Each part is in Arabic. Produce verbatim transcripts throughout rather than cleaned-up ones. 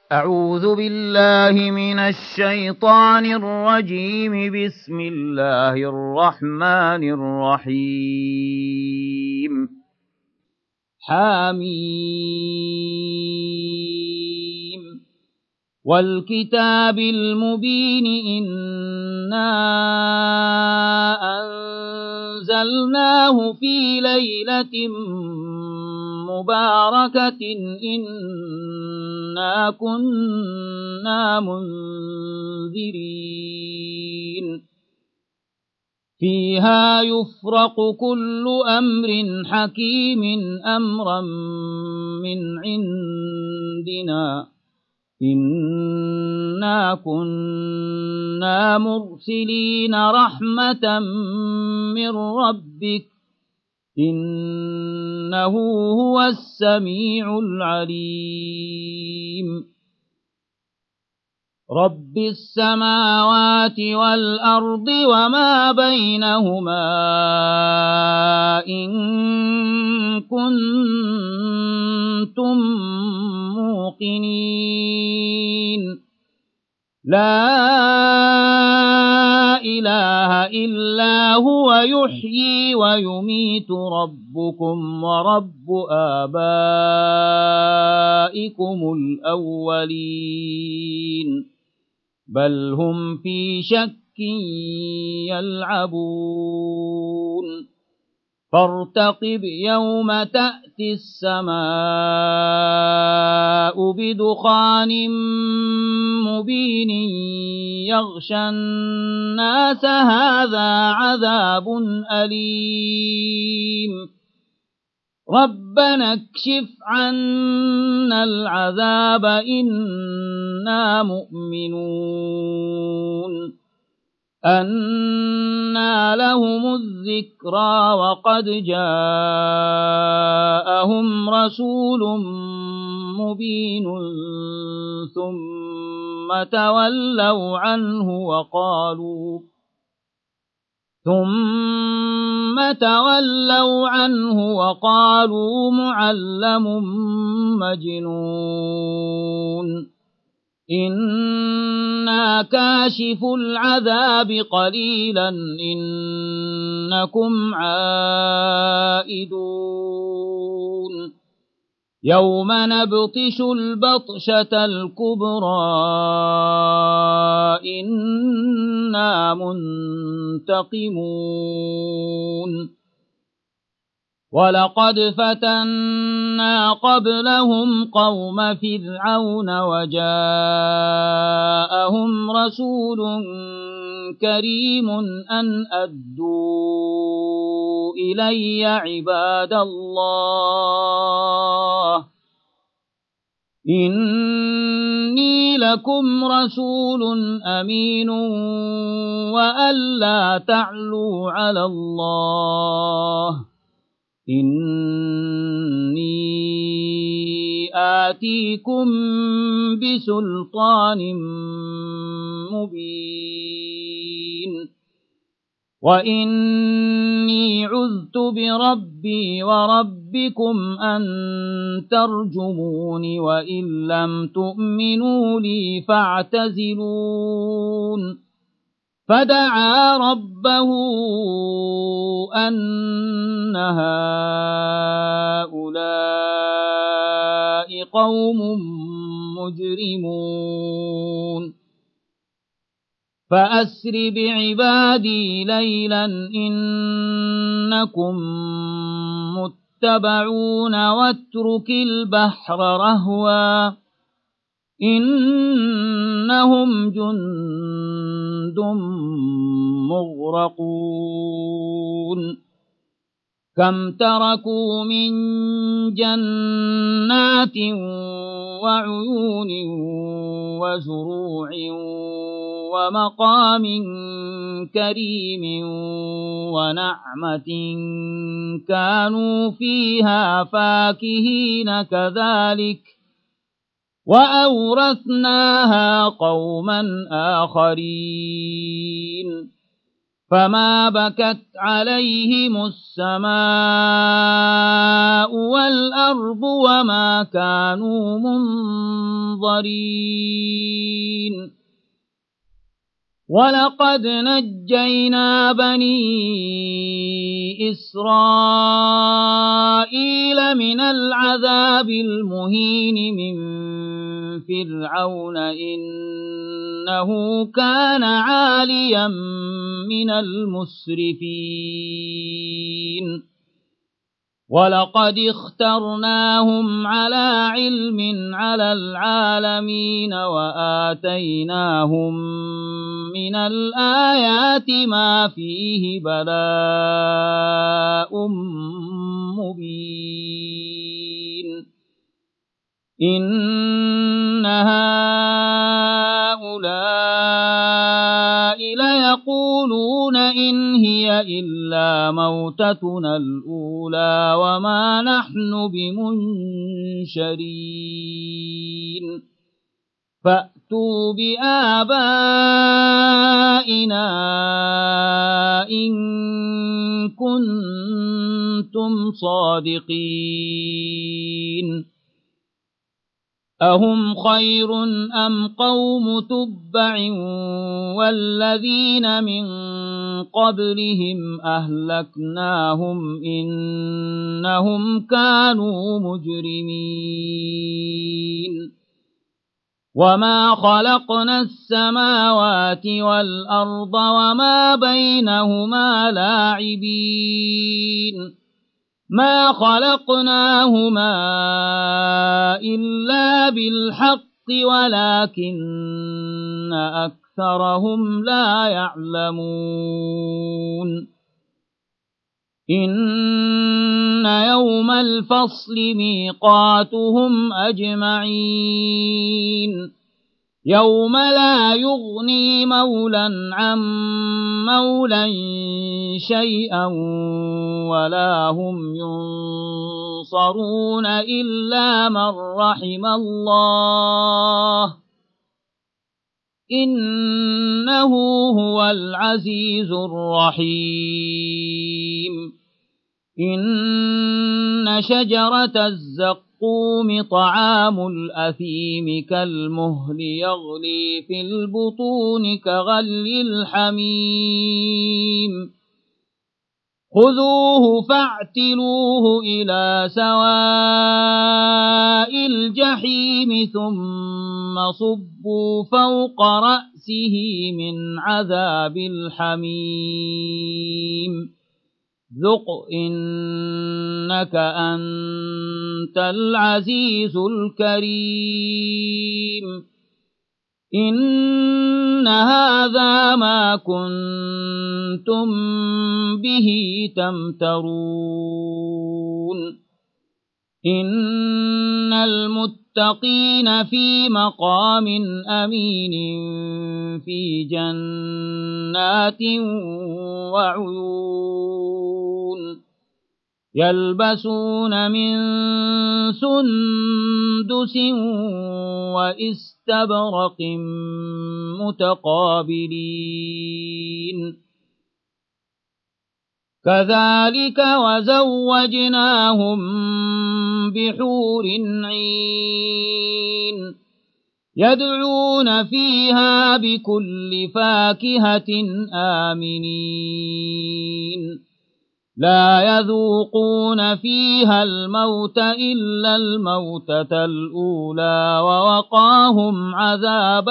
أعوذ بالله من الشيطان الرجيم. بسم الله الرحمن الرحيم. حميم والكتاب المبين إنا أنزلناه في ليلة مباركة إنا كنا منذرين فيها يفرق كل أمر حكيم أمرا من عندنا إنا كنا مرسلين رحمة من ربك إنه هو السميع العليم. رب السماوات والأرض وما بينهما إن كنتم موقنين لا إله إلا هو يحيي ويميت ربكم ورب آبائكم الأولين بل هم في شك يلعبون فارتقب يوم تأتي السماء بدخان مبين يغشى الناس هذا عذاب أليم ربنا اكشف عنا العذاب إنا مؤمنون أنى لهم الذكرى وقد جاءهم رسول مبين ثم تولوا عنه وقالوا ثم تولوا عنه وقالوا معلم مجنون إنا كاشف العذاب قليلا إنكم عائدون يوم نبطش البطشة الكبرى إنا منتقمون ولقد فتنا قبلهم قوم فرعون وجاءهم رسول كريم أن أدوا إلي عباد الله إني لكم رسول أمين وأن لا تعلوا على الله إني آتيكم بسلطان مبين وإني عذت بربي وربكم أن ترجمون وإن لم تؤمنوا لي فاعتزلون فدعا ربه أن هؤلاء قوم مجرمون فأسر بعبادي ليلا إنكم متبعون واترك البحر رهوا إنهم جند مغرقون كم تركوا من جنات وعيون وزروع ومقام كريم ونعمة كانوا فيها فاكهين كذلك وأورثناها قوما آخرين فما بكت عليهم السماء والأرض وما كانوا منظرين ولقد نجينا بني إسرائيل من العذاب المهين من فرعون إنه كان عاليا من المسرفين ولقد اخترناهم على علم على العالمين وآتيناهم من الآيات ما فيه بلاء مبين إن هؤلاء ليقولون إن هي إلا موتتنا الأولى وما نحن بمنشرين فأتوا بآبائنا إن كنتم صادقين أهم خير أم قوم تبع والذين من قبلهم أهلكناهم إنهم كانوا مجرمين وما خلقنا السماوات والأرض وما بينهما لاعبين ما خلقناهما إلا بالحق ولكن أكثرهم لا يعلمون إن يوم الفصل ميقاتهم أجمعين يوم لا يغني مولى عن مولى شيئا ولا هم ينصرون إلا من رحم الله إنه هو العزيز الرحيم إن شجرة الزقوم طعام الأثيم كالمهل يغلي في البطون كغلي الحميم خذوه فاعتلوه إلى سواء الجحيم ثم صبوا فوق رأسه من عذاب الحميم ذق إنك أنت العزيز الكريم إن هذا ما كنتم به تمترون إن المتقين في مقام أمين في جنات وعيون يلبسون من سندس وإستبرق متقابلين كذلك وزوجناهم بحور عين يدعون فيها بكل فاكهة آمنين لا يذوقون فيها الموت إلا الموتة الأولى ووقاهم عذاب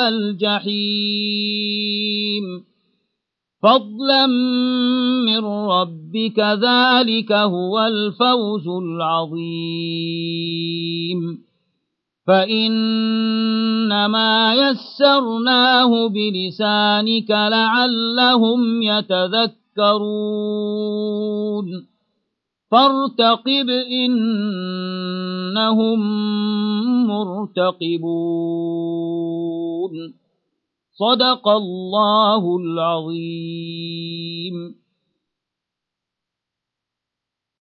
الجحيم فضلا من ربك ذلك هو الفوز العظيم فإنما يسرناه بلسانك لعلهم يتذكرون فارتقب إنهم مرتقبون صدق الله العظيم.